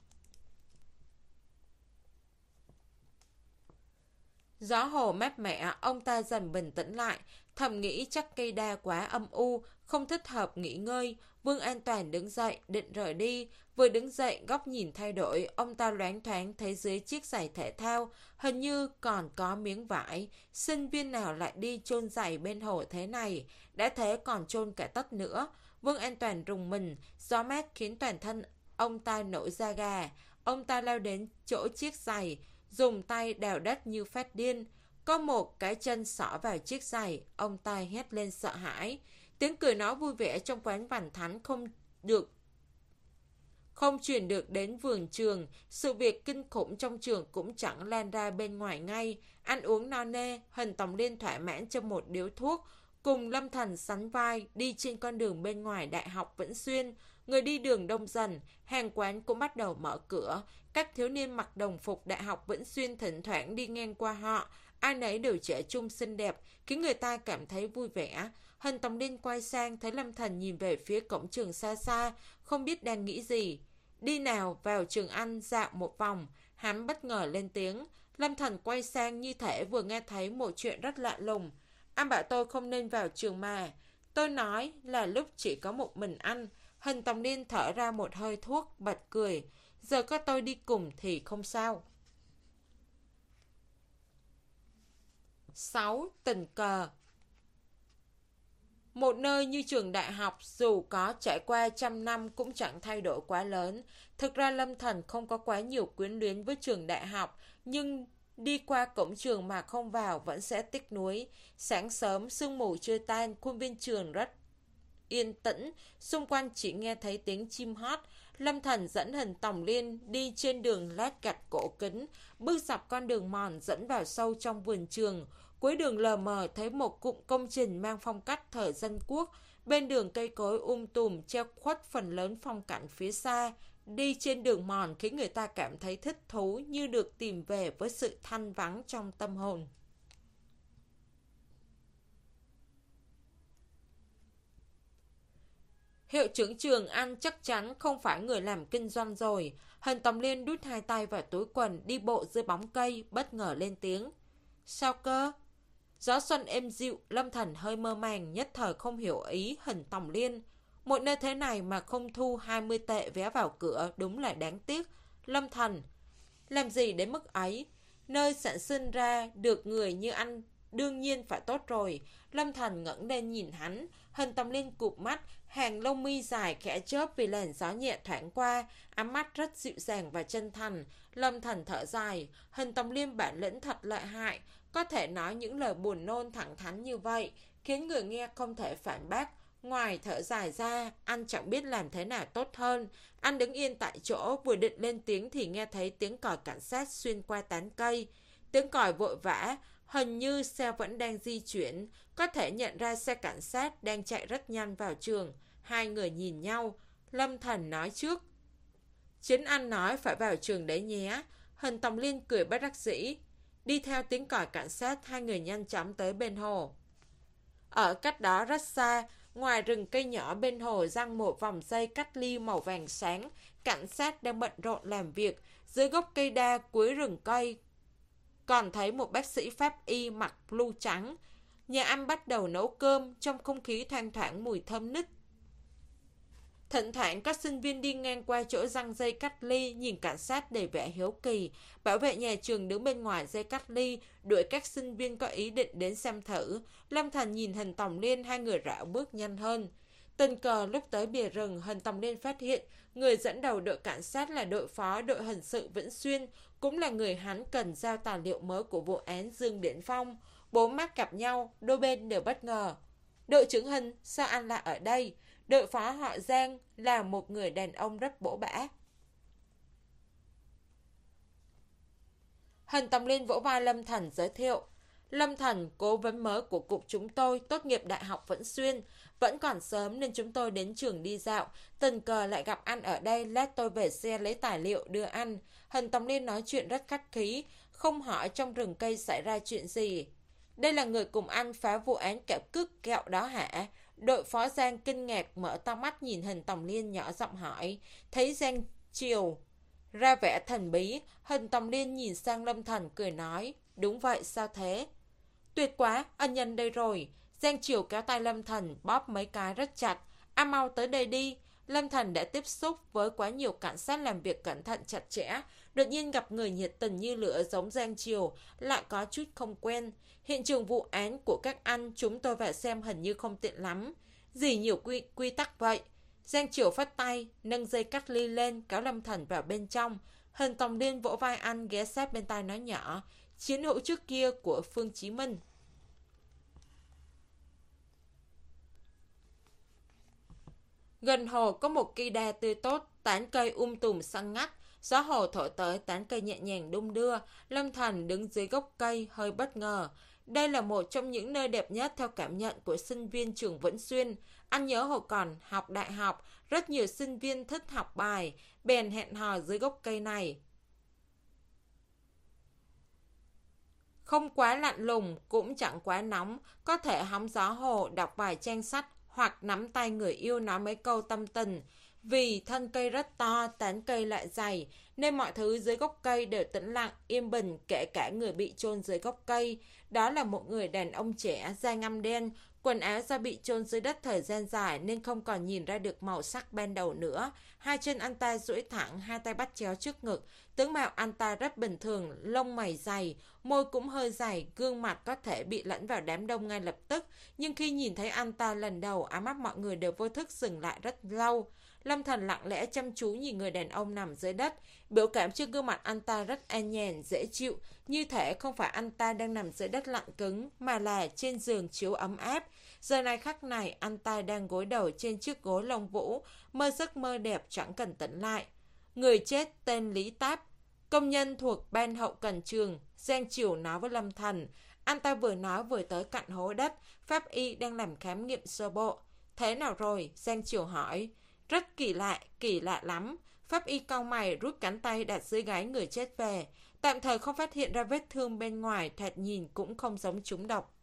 Gió hồ mát mẻ, ông ta dần bình tĩnh lại, thầm nghĩ chắc cây đa quá âm u, không thích hợp nghỉ ngơi. Vương An Toàn đứng dậy, định rời đi. Vừa đứng dậy, góc nhìn thay đổi, ông ta loáng thoáng thấy dưới chiếc giày thể thao, hình như còn có miếng vải. Sinh viên nào lại đi chôn giày bên hồ thế này, đã thế còn chôn cả tất nữa. Vương An Toàn rùng mình, gió mát khiến toàn thân ông ta nổi da gà. Ông ta lao đến chỗ chiếc giày, dùng tay đào đất như phát điên. Có một cái chân xỏ vào chiếc giày, ông ta hét lên sợ hãi. Tiếng cười nói vui vẻ trong quán bàn thánh không được không truyền được đến vườn trường. Sự việc kinh khủng trong trường cũng chẳng lan ra bên ngoài ngay. Ăn uống no nê, Huỳnh Tòng Liên thỏa mãn cho một điếu thuốc, cùng Lâm Thần sánh vai đi trên con đường bên ngoài Đại học Vĩnh Xuyên. Người đi đường đông dần, hàng quán cũng bắt đầu mở cửa. Các thiếu niên mặc đồng phục Đại học Vĩnh Xuyên thỉnh thoảng đi ngang qua họ. Ai nấy đều trẻ trung xinh đẹp, khiến người ta cảm thấy vui vẻ. Huỳnh Tòng Liên quay sang thấy Lâm Thần nhìn về phía cổng trường xa xa, không biết đang nghĩ gì. Đi nào, vào trường ăn dạo một vòng. Hắn bất ngờ lên tiếng. Lâm Thần quay sang như thể vừa nghe thấy một chuyện rất lạ lùng. Anh bảo tôi không nên vào trường mà. Tôi nói là lúc chỉ có một mình anh. Huỳnh Tòng Liên thở ra một hơi thuốc, bật cười. Giờ có tôi đi cùng thì không sao. sáu. Tình cờ. Một nơi như trường đại học dù có trải qua trăm năm cũng chẳng thay đổi quá lớn. Thực ra Lâm Thần không có quá nhiều quyến luyến với trường đại học, nhưng đi qua cổng trường mà không vào vẫn sẽ tiếc nuối. Sáng sớm, sương mù chưa tan, khuôn viên trường rất yên tĩnh, xung quanh chỉ nghe thấy tiếng chim hót. Lâm Thần dẫn Huỳnh Tòng Liên đi trên đường lát gạch cổ kính, bước dọc con đường mòn dẫn vào sâu trong vườn trường. Cuối đường lờ mờ thấy một cụm công trình mang phong cách thời dân quốc. Bên đường cây cối um tùm che khuất phần lớn phong cảnh phía xa. Đi trên đường mòn khiến người ta cảm thấy thích thú, như được tìm về với sự thanh vắng trong tâm hồn. Hiệu trưởng trường An chắc chắn không phải người làm kinh doanh rồi. Huỳnh Tòng Liên đút hai tay vào túi quần, đi bộ dưới bóng cây, bất ngờ lên tiếng. Sao cơ? Gió xuân êm dịu, Lâm Thần hơi mơ màng, nhất thời không hiểu ý Huỳnh Tòng Liên. Một nơi thế này mà không thu hai mươi tệ vé vào cửa, đúng là đáng tiếc. Lâm Thần, làm gì đến mức ấy? Nơi sản sinh ra được người như anh đương nhiên phải tốt rồi. Lâm Thần ngẩng lên nhìn hắn. Huỳnh Tòng Liên cụp mắt, hàng lông mi dài khẽ chớp vì làn gió nhẹ thoảng qua, ánh mắt rất dịu dàng và chân thành. Lâm Thần thở dài. Huỳnh Tòng Liên bản lĩnh thật lợi hại, có thể nói những lời buồn nôn thẳng thắn như vậy, khiến người nghe không thể phản bác. Ngoài thở dài ra, anh chẳng biết làm thế nào tốt hơn. Anh đứng yên tại chỗ, vừa định lên tiếng thì nghe thấy tiếng còi cảnh sát xuyên qua tán cây. Tiếng còi vội vã, hình như xe vẫn đang di chuyển, có thể nhận ra xe cảnh sát đang chạy rất nhanh vào trường. Hai người nhìn nhau, Lâm Thần nói trước. Chính anh nói phải vào trường đấy nhé. Huỳnh Tòng Liên cười bất đắc dĩ. Đi theo tiếng còi cảnh sát, hai người nhanh chóng tới bên hồ. Ở cách đó rất xa, ngoài rừng cây nhỏ bên hồ giăng một vòng dây cách ly màu vàng sáng, cảnh sát đang bận rộn làm việc. Dưới gốc cây đa cuối rừng cây, còn thấy một bác sĩ pháp y mặc blue trắng. Nhà ăn bắt đầu nấu cơm, trong không khí thoang thoảng mùi thơm nức. Thỉnh thoảng các sinh viên đi ngang qua chỗ răng dây cách ly, nhìn cảnh sát đầy vẻ hiếu kỳ. Bảo vệ nhà trường đứng bên ngoài dây cách ly, đuổi các sinh viên có ý định đến xem thử. Lâm Thần nhìn Huỳnh Tòng Liên, hai người rảo bước nhanh hơn. Tình cờ lúc tới bìa rừng, Huỳnh Tòng Liên phát hiện người dẫn đầu đội cảnh sát là đội phó đội hình sự Vĩnh Xuyên, cũng là người hắn cần giao tài liệu mới của vụ án Dương Điển Phong. Bốn mắt gặp nhau, đôi bên đều bất ngờ. Đội trưởng Huỳnh, sao anh lại ở đây? Đội phó họ Giang là một người đàn ông rất bổ bã. Huỳnh Tòng Liên vỗ vai Lâm Thần giới thiệu. Lâm Thần, cố vấn mới của cục chúng tôi, tốt nghiệp Đại học Vĩnh Xuyên. Vẫn còn sớm nên chúng tôi đến trường đi dạo. Tình cờ lại gặp anh ở đây, lát tôi về xe lấy tài liệu đưa anh. Huỳnh Tòng Liên nói chuyện rất khách khí, không hỏi trong rừng cây xảy ra chuyện gì. Đây là người cùng anh phá vụ án kẹo cức kẹo đó hả? Đội phó Giang kinh ngạc mở to mắt nhìn Huỳnh Tòng Liên, nhỏ giọng hỏi. Thấy Giang chiều ra vẻ thần bí, Huỳnh Tòng Liên nhìn sang Lâm Thần cười nói. Đúng vậy, sao thế? Tuyệt quá, ân nhân đây rồi. Giang Triều kéo tay Lâm Thần, bóp mấy cái rất chặt. À, mau tới đây đi. Lâm Thần đã tiếp xúc với quá nhiều cảnh sát làm việc cẩn thận chặt chẽ. Đột nhiên gặp người nhiệt tình như lửa giống Giang Triều, lại có chút không quen. Hiện trường vụ án của các anh chúng tôi vào xem hình như không tiện lắm. Gì nhiều quy, quy tắc vậy? Giang Triều phất tay, nâng dây cắt ly lên, kéo Lâm Thần vào bên trong. Huỳnh Tòng Liên vỗ vai anh, ghé sát bên tai nói nhỏ. chiến hữu trước kia của Phương Chí Minh. Gần hồ có một cây đa tươi tốt, tán cây um tùm xanh ngắt, gió hồ thổi tới, tán cây nhẹ nhàng đung đưa. Lâm Thành đứng dưới gốc cây hơi bất ngờ. Đây là một trong những nơi đẹp nhất theo cảm nhận của sinh viên trường Vĩnh Xuyên. Anh nhớ hồi còn học đại học, rất nhiều sinh viên thích học bài, bèn hẹn hò dưới gốc cây này. Không quá lạnh lùng, cũng chẳng quá nóng, có thể hóng gió hồ, đọc vài trang sách hoặc nắm tay người yêu nói mấy câu tâm tình. Vì thân cây rất to, tán cây lại dày, nên mọi thứ dưới gốc cây đều tĩnh lặng, yên bình, kể cả người bị chôn dưới gốc cây. Đó là một người đàn ông trẻ, da ngăm đen, quần áo do bị chôn dưới đất thời gian dài nên không còn nhìn ra được màu sắc ban đầu nữa. Hai chân anh ta duỗi thẳng, hai tay bắt chéo trước ngực. Tướng mạo anh ta rất bình thường, lông mày dày, môi cũng hơi dày, gương mặt có thể bị lẫn vào đám đông ngay lập tức. Nhưng khi nhìn thấy anh ta lần đầu, ánh mắt mọi người đều vô thức dừng lại rất lâu. Lâm Thành lặng lẽ chăm chú nhìn người đàn ông nằm dưới đất. Biểu cảm trên gương mặt anh ta rất an nhàn, dễ chịu. Như thể không phải anh ta đang nằm dưới đất lạnh cứng, mà là trên giường chiếu ấm áp. Giờ này khắc này, anh ta đang gối đầu trên chiếc gối lông vũ, mơ giấc mơ đẹp chẳng cần tỉnh lại. Người chết tên Lý Táp, công nhân thuộc ban hậu cần trường. Giang Triều nói với Lâm Thành. Anh ta vừa nói vừa tới cạnh hố đất. Pháp y đang làm khám nghiệm sơ bộ. Thế nào rồi? Giang Triều hỏi. Rất kỳ lạ, kỳ lạ lắm. Pháp y cau mày rút cánh tay đặt dưới gáy người chết về. Tạm thời không phát hiện ra vết thương bên ngoài, thoạt nhìn cũng không giống trúng độc.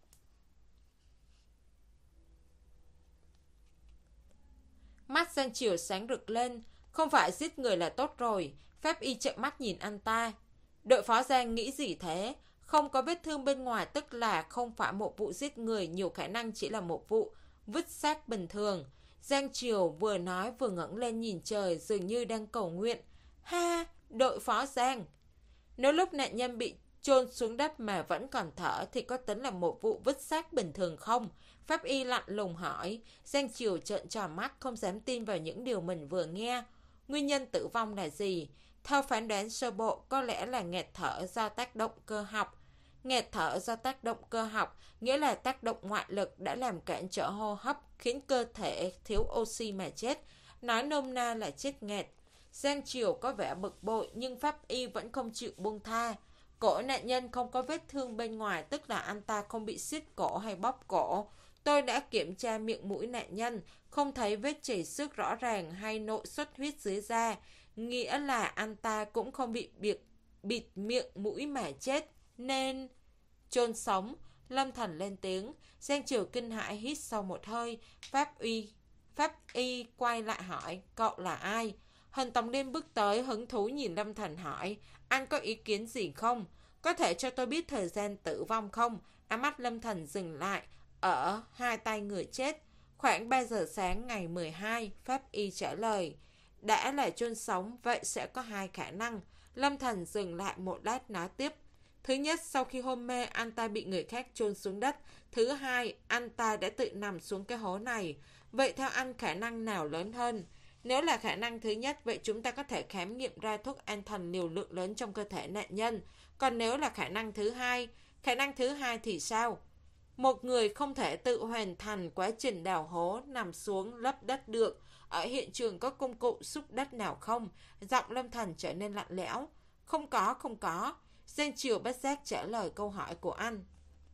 Mắt Giang Triều sáng rực lên. Không phải giết người là tốt rồi. Pháp y trợn mắt nhìn anh ta. Đội phó Giang nghĩ gì thế? Không có vết thương bên ngoài tức là không phải một vụ giết người, nhiều khả năng chỉ là một vụ vứt xác bình thường. Giang Triều vừa nói vừa ngẩng lên nhìn trời, dường như đang cầu nguyện. Ha, đội phó Giang. Nếu lúc nạn nhân bị chôn xuống đất mà vẫn còn thở thì có tính là một vụ vứt xác bình thường không? Pháp y lạnh lùng hỏi. Giang Triều trợn tròn mắt, không dám tin vào những điều mình vừa nghe. Nguyên nhân tử vong là gì? Theo phán đoán sơ bộ, có lẽ là nghẹt thở do tác động cơ học. Nghẹt thở do tác động cơ học nghĩa là tác động ngoại lực đã làm cản trở hô hấp, khiến cơ thể thiếu oxy mà chết. Nói nôm na là chết nghẹt. Giang Triều có vẻ bực bội nhưng pháp y vẫn không chịu buông tha. Cổ nạn nhân không có vết thương bên ngoài, tức là anh ta không bị siết cổ hay bóp cổ. Tôi đã kiểm tra miệng mũi nạn nhân, không thấy vết chảy xước rõ ràng hay nội xuất huyết dưới da. Nghĩa là anh ta cũng không bị bịt, bịt miệng mũi mà chết. Nên chôn sống. Lâm Thành lên tiếng. Giang Triều kinh hãi hít sâu một hơi. Pháp y Pháp y quay lại hỏi. Cậu là ai? Hân Tòng Liên bước tới hứng thú nhìn Lâm Thành hỏi. Anh có ý kiến gì không? Có thể cho tôi biết thời gian tử vong không? Ánh mắt Lâm Thành dừng lại ở hai tay người chết. Khoảng ba giờ sáng ngày mười hai. Pháp y trả lời. Đã là chôn sống, vậy sẽ có hai khả năng. Lâm Thành dừng lại một lát nói tiếp. Thứ nhất, sau khi hôn mê, anh ta bị người khác chôn xuống đất. Thứ hai, anh ta đã tự nằm xuống cái hố này. Vậy theo anh khả năng nào lớn hơn? Nếu là khả năng thứ nhất, vậy chúng ta có thể khám nghiệm ra thuốc an thần liều lượng lớn trong cơ thể nạn nhân. Còn nếu là khả năng thứ hai, khả năng thứ hai thì sao? Một người không thể tự hoàn thành quá trình đào hố, nằm xuống, lấp đất được. Ở hiện trường có công cụ xúc đất nào không? Giọng Lâm Thành trở nên lạnh lẽo. Không có, không có. Giang Triều bất giác trả lời câu hỏi của anh.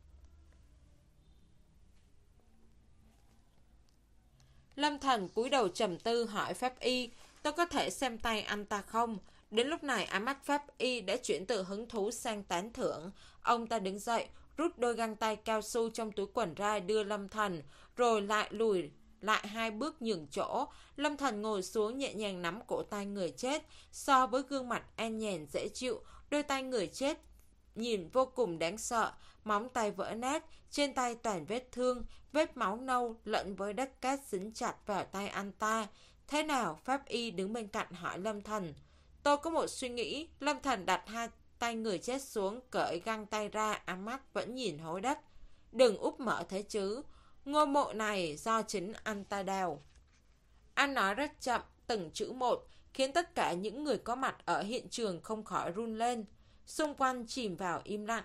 Lâm Thành cúi đầu trầm tư hỏi pháp y. Tôi có thể xem tay anh ta không? Đến lúc này ánh mắt pháp y đã chuyển từ hứng thú sang tán thưởng. Ông ta đứng dậy, rút đôi găng tay cao su trong túi quần ra đưa Lâm Thành, rồi lại lùi lại hai bước nhường chỗ. Lâm Thành ngồi xuống nhẹ nhàng nắm cổ tay người chết. So với gương mặt an nhàn dễ chịu, đôi tay người chết nhìn vô cùng đáng sợ. Móng tay vỡ nát, trên tay toàn vết thương, vết máu nâu lẫn với đất cát dính chặt vào tay anh ta. Thế nào? Pháp y đứng bên cạnh hỏi Lâm Thành. Tôi có một suy nghĩ. Lâm Thành đặt hai tay người chết xuống, cởi găng tay ra, ánh mắt vẫn nhìn hối đất. Đừng úp mở thế chứ. Ngôi mộ này do chính anh ta đào. Anh nói rất chậm, từng chữ một, khiến tất cả những người có mặt ở hiện trường không khỏi run lên. Xung quanh chìm vào im lặng.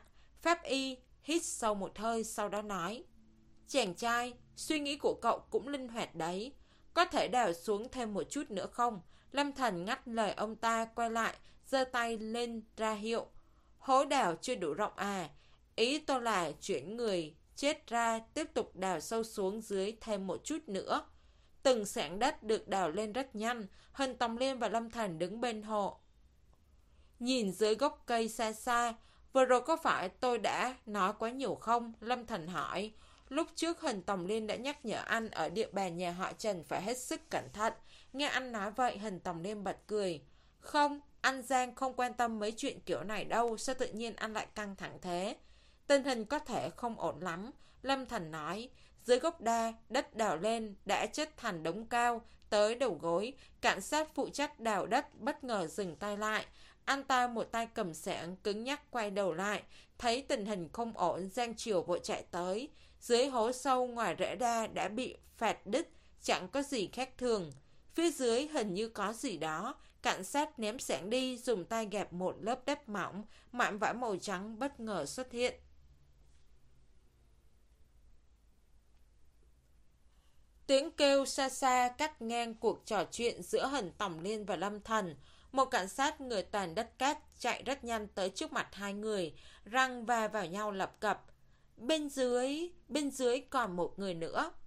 Pháp y hít sâu một hơi, sau đó nói: chàng trai, suy nghĩ của cậu cũng linh hoạt đấy. Có thể đào xuống thêm một chút nữa không? Lâm Thần ngắt lời ông ta, quay lại, giơ tay lên ra hiệu. Hố đào chưa đủ rộng à? Ý tôi là chuyển người chết ra, tiếp tục đào sâu xuống dưới thêm một chút nữa. Từng sảng đất được đào lên rất nhanh. Hình Tòng Liên và Lâm Thần đứng bên hồ, nhìn dưới gốc cây xa xa. Vừa rồi có phải tôi đã nói quá nhiều không? Lâm Thần hỏi. Lúc trước Hình Tòng Liên đã nhắc nhở anh ở địa bàn nhà họ Trần phải hết sức cẩn thận. Nghe anh nói vậy, Hình Tòng Liên bật cười. Không, anh Giang không quan tâm mấy chuyện kiểu này đâu. Sao tự nhiên anh lại căng thẳng thế? Tình hình có thể không ổn lắm, Lâm Thần nói. Dưới gốc đa, đất đào lên đã chất thành đống cao tới đầu gối. Cảnh sát phụ trách đào đất bất ngờ dừng tay lại. Anh ta một tay cầm xẻng, cứng nhắc quay đầu lại. Thấy tình hình không ổn, Giang Triều vội chạy tới. Dưới hố sâu ngoài rễ đa đã bị phạt đứt, chẳng có gì khác thường. Phía dưới hình như có gì đó. Cảnh sát ném xẻng đi, dùng tay gẹp một lớp đất mỏng. Mảnh vải màu trắng bất ngờ xuất hiện. Tiếng kêu xa xa cắt ngang cuộc trò chuyện giữa Hình Tòng Liên và Lâm Thần. Một cảnh sát người toàn đất cát chạy rất nhanh tới trước mặt hai người, răng va vào nhau lập cập. Bên dưới, bên dưới còn một người nữa.